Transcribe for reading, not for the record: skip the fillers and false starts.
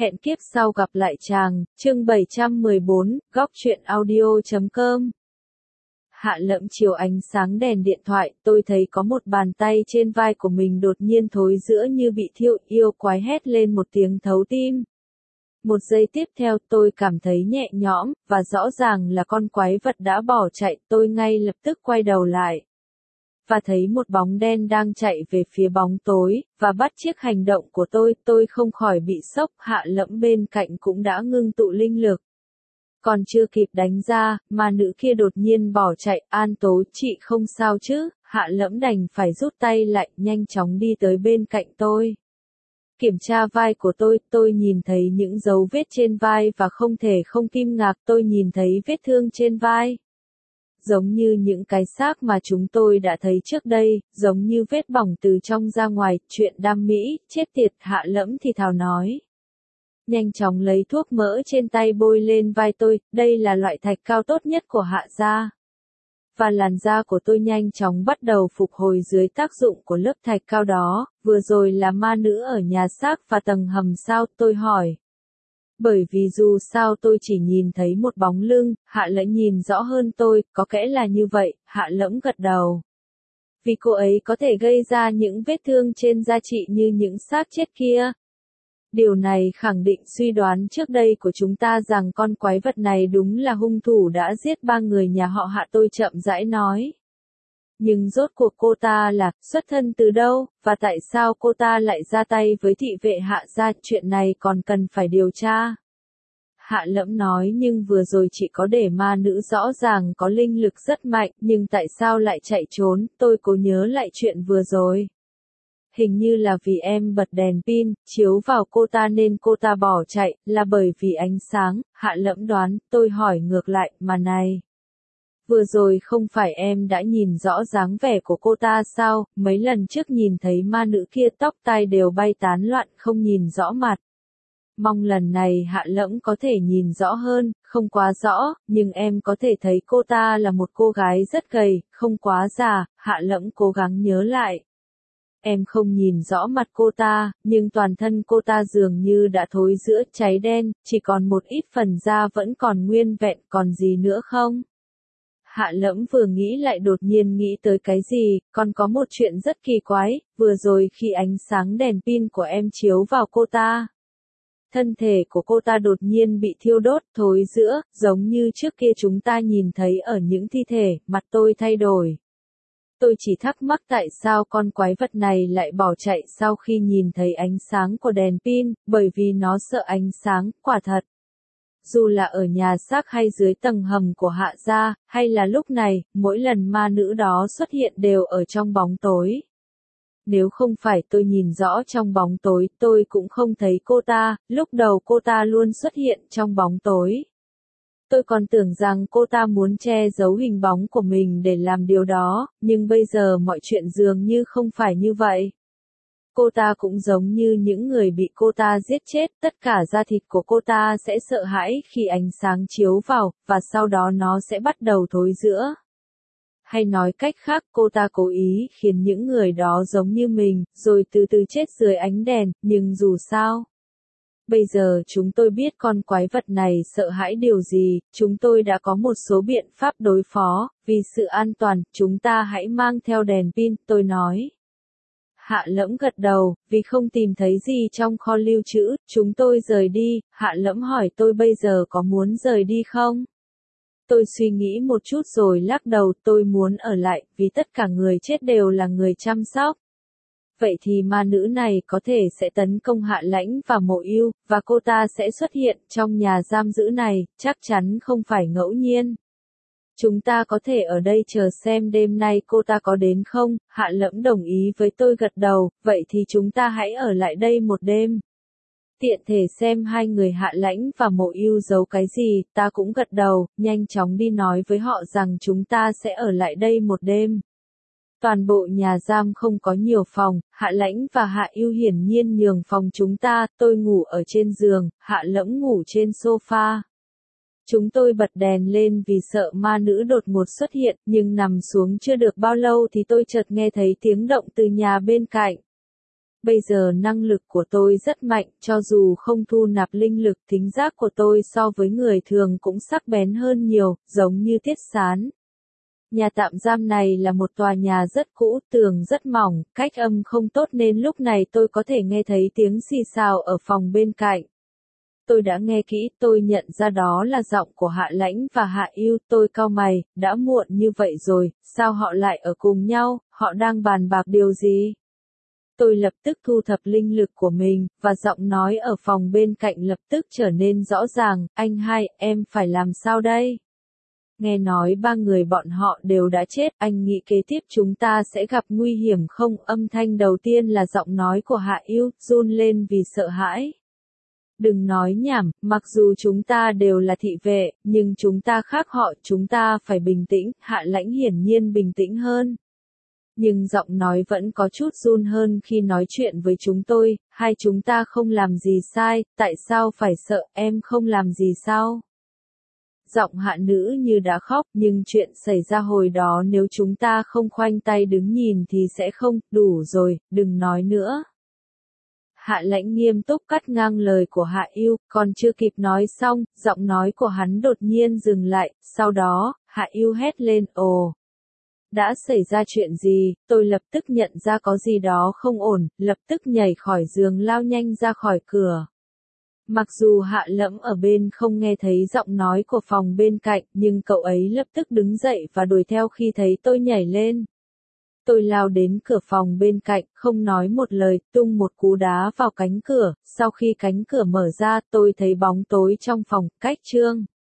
Hẹn kiếp sau gặp lại chàng, chương 714, góc truyện audio.com. Hạ Lẫm chiếu ánh sáng đèn điện thoại, tôi thấy có một bàn tay trên vai của mình đột nhiên thối rữa như bị thiêu, yêu quái hét lên một tiếng thấu tim. Một giây tiếp theo tôi cảm thấy nhẹ nhõm, và rõ ràng là con quái vật đã bỏ chạy, tôi ngay lập tức quay đầu lại. Và thấy một bóng đen đang chạy về phía bóng tối, và bắt chước hành động của tôi không khỏi bị sốc. Hạ Lẫm bên cạnh cũng đã ngưng tụ linh lực. Còn chưa kịp đánh ra, ma nữ kia đột nhiên bỏ chạy. An Tố, chị không sao chứ? Hạ Lẫm đành phải rút tay lại, nhanh chóng đi tới bên cạnh tôi. Kiểm tra vai của tôi nhìn thấy những dấu vết trên vai và không thể không kinh ngạc. Tôi nhìn thấy vết thương trên vai. Giống như những cái xác mà chúng tôi đã thấy trước đây, giống như vết bỏng từ trong ra ngoài, chuyện đam mỹ, chết tiệt. Hạ Lẫm thì thào nói. Nhanh chóng lấy thuốc mỡ trên tay bôi lên vai tôi, đây là loại thạch cao tốt nhất của Hạ gia. Và làn da của tôi nhanh chóng bắt đầu phục hồi dưới tác dụng của lớp thạch cao đó. Vừa rồi là ma nữ ở nhà xác và tầng hầm sao? Tôi hỏi. Bởi vì dù sao tôi chỉ nhìn thấy một bóng lưng. Hạ Lẫm nhìn rõ hơn tôi, có kẽ là như vậy. Hạ Lẫm gật đầu. Vì cô ấy có thể gây ra những vết thương trên da chị như những xác chết kia. Điều này khẳng định suy đoán trước đây của chúng ta rằng con quái vật này đúng là hung thủ đã giết 3 người nhà họ Hạ. Tôi chậm rãi nói. Nhưng rốt cuộc cô ta là xuất thân từ đâu, và tại sao cô ta lại ra tay với thị vệ Hạ gia? Chuyện này còn cần phải điều tra. Hạ Lẫm nói, nhưng vừa rồi chị có để ma nữ rõ ràng có linh lực rất mạnh, nhưng tại sao lại chạy trốn? Tôi cố nhớ lại chuyện vừa rồi. Hình như là vì em bật đèn pin, chiếu vào cô ta nên cô ta bỏ chạy, là bởi vì ánh sáng. Hạ Lẫm đoán. Tôi hỏi ngược lại, mà này. Vừa rồi không phải em đã nhìn rõ dáng vẻ của cô ta sao? Mấy lần trước nhìn thấy ma nữ kia tóc tai đều bay tán loạn, không nhìn rõ mặt. Mong lần này Hạ Lẫm có thể nhìn rõ hơn, không quá rõ, nhưng em có thể thấy cô ta là một cô gái rất gầy, không quá già. Hạ Lẫm cố gắng nhớ lại. Em không nhìn rõ mặt cô ta, nhưng toàn thân cô ta dường như đã thối rữa, cháy đen, chỉ còn một ít phần da vẫn còn nguyên vẹn. Còn gì nữa không? Hạ Lẫm vừa nghĩ lại đột nhiên nghĩ tới cái gì, còn có một chuyện rất kỳ quái, vừa rồi khi ánh sáng đèn pin của em chiếu vào cô ta. Thân thể của cô ta đột nhiên bị thiêu đốt, thối rữa, giống như trước kia chúng ta nhìn thấy ở những thi thể. Mặt tôi thay đổi. Tôi chỉ thắc mắc tại sao con quái vật này lại bỏ chạy sau khi nhìn thấy ánh sáng của đèn pin, bởi vì nó sợ ánh sáng. Quả thật. Dù là ở nhà xác hay dưới tầng hầm của Hạ gia, hay là lúc này, mỗi lần ma nữ đó xuất hiện đều ở trong bóng tối. Nếu không phải tôi nhìn rõ trong bóng tối, tôi cũng không thấy cô ta. Lúc đầu cô ta luôn xuất hiện trong bóng tối. Tôi còn tưởng rằng cô ta muốn che giấu hình bóng của mình để làm điều đó, nhưng bây giờ mọi chuyện dường như không phải như vậy. Cô ta cũng giống như những người bị cô ta giết chết, tất cả da thịt của cô ta sẽ sợ hãi khi ánh sáng chiếu vào, và sau đó nó sẽ bắt đầu thối rữa. Hay nói cách khác, cô ta cố ý khiến những người đó giống như mình, rồi từ từ chết dưới ánh đèn. Nhưng dù sao, bây giờ chúng tôi biết con quái vật này sợ hãi điều gì, chúng tôi đã có một số biện pháp đối phó. Vì sự an toàn, chúng ta hãy mang theo đèn pin, tôi nói. Hạ Lẫm gật đầu. Vì không tìm thấy gì trong kho lưu trữ, chúng tôi rời đi. Hạ Lẫm hỏi tôi bây giờ có muốn rời đi không? Tôi suy nghĩ một chút rồi lắc đầu. Tôi muốn ở lại, vì tất cả người chết đều là người chăm sóc. Vậy thì ma nữ này có thể sẽ tấn công Hạ Lãnh và Mộ Ưu, và cô ta sẽ xuất hiện trong nhà giam giữ này, chắc chắn không phải ngẫu nhiên. Chúng ta có thể ở đây chờ xem đêm nay cô ta có đến không? Hạ Lẫm đồng ý với tôi gật đầu. Vậy thì chúng ta hãy ở lại đây một đêm. Tiện thể xem hai người Hạ Lãnh và Mộ Ưu giấu cái gì. Ta cũng gật đầu, nhanh chóng đi nói với họ rằng chúng ta sẽ ở lại đây một đêm. Toàn bộ nhà giam không có nhiều phòng, Hạ Lãnh và Hạ Ưu hiển nhiên nhường phòng chúng ta. Tôi ngủ ở trên giường, Hạ Lẫm ngủ trên sofa. Chúng tôi bật đèn lên vì sợ ma nữ đột ngột xuất hiện, nhưng nằm xuống chưa được bao lâu thì tôi chợt nghe thấy tiếng động từ nhà bên cạnh. Bây giờ năng lực của tôi rất mạnh, cho dù không thu nạp linh lực, thính giác của tôi so với người thường cũng sắc bén hơn nhiều, giống như Tiết Sán. Nhà tạm giam này là một tòa nhà rất cũ, tường rất mỏng, cách âm không tốt nên lúc này tôi có thể nghe thấy tiếng xì xào ở phòng bên cạnh. Tôi đã nghe kỹ, tôi nhận ra đó là giọng của Hạ Lãnh và Hạ Ưu, tôi cau mày, đã muộn như vậy rồi, sao họ lại ở cùng nhau, họ đang bàn bạc điều gì? Tôi lập tức thu thập linh lực của mình, và giọng nói ở phòng bên cạnh lập tức trở nên rõ ràng, anh hai, em phải làm sao đây? Nghe nói ba người bọn họ đều đã chết, anh nghĩ kế tiếp chúng ta sẽ gặp nguy hiểm không? Âm thanh đầu tiên là giọng nói của Hạ Ưu, run lên vì sợ hãi. Đừng nói nhảm, mặc dù chúng ta đều là thị vệ, nhưng chúng ta khác họ, chúng ta phải bình tĩnh, Hạ Lãnh hiển nhiên bình tĩnh hơn. Nhưng giọng nói vẫn có chút run hơn khi nói chuyện với chúng tôi, hai chúng ta không làm gì sai, tại sao phải sợ, em không làm gì sao? Giọng Hạ nữ như đã khóc, nhưng chuyện xảy ra hồi đó nếu chúng ta không khoanh tay đứng nhìn thì sẽ không, đủ rồi, đừng nói nữa. Hạ Lãnh nghiêm túc cắt ngang lời của Hạ Ưu, còn chưa kịp nói xong, giọng nói của hắn đột nhiên dừng lại, sau đó, Hạ Ưu hét lên, ồ. Đã xảy ra chuyện gì? Tôi lập tức nhận ra có gì đó không ổn, lập tức nhảy khỏi giường lao nhanh ra khỏi cửa. Mặc dù Hạ Lẫm ở bên không nghe thấy giọng nói của phòng bên cạnh, nhưng cậu ấy lập tức đứng dậy và đuổi theo khi thấy tôi nhảy lên. Tôi lao đến cửa phòng bên cạnh, không nói một lời, tung một cú đá vào cánh cửa, sau khi cánh cửa mở ra tôi thấy bóng tối trong phòng, cách Trương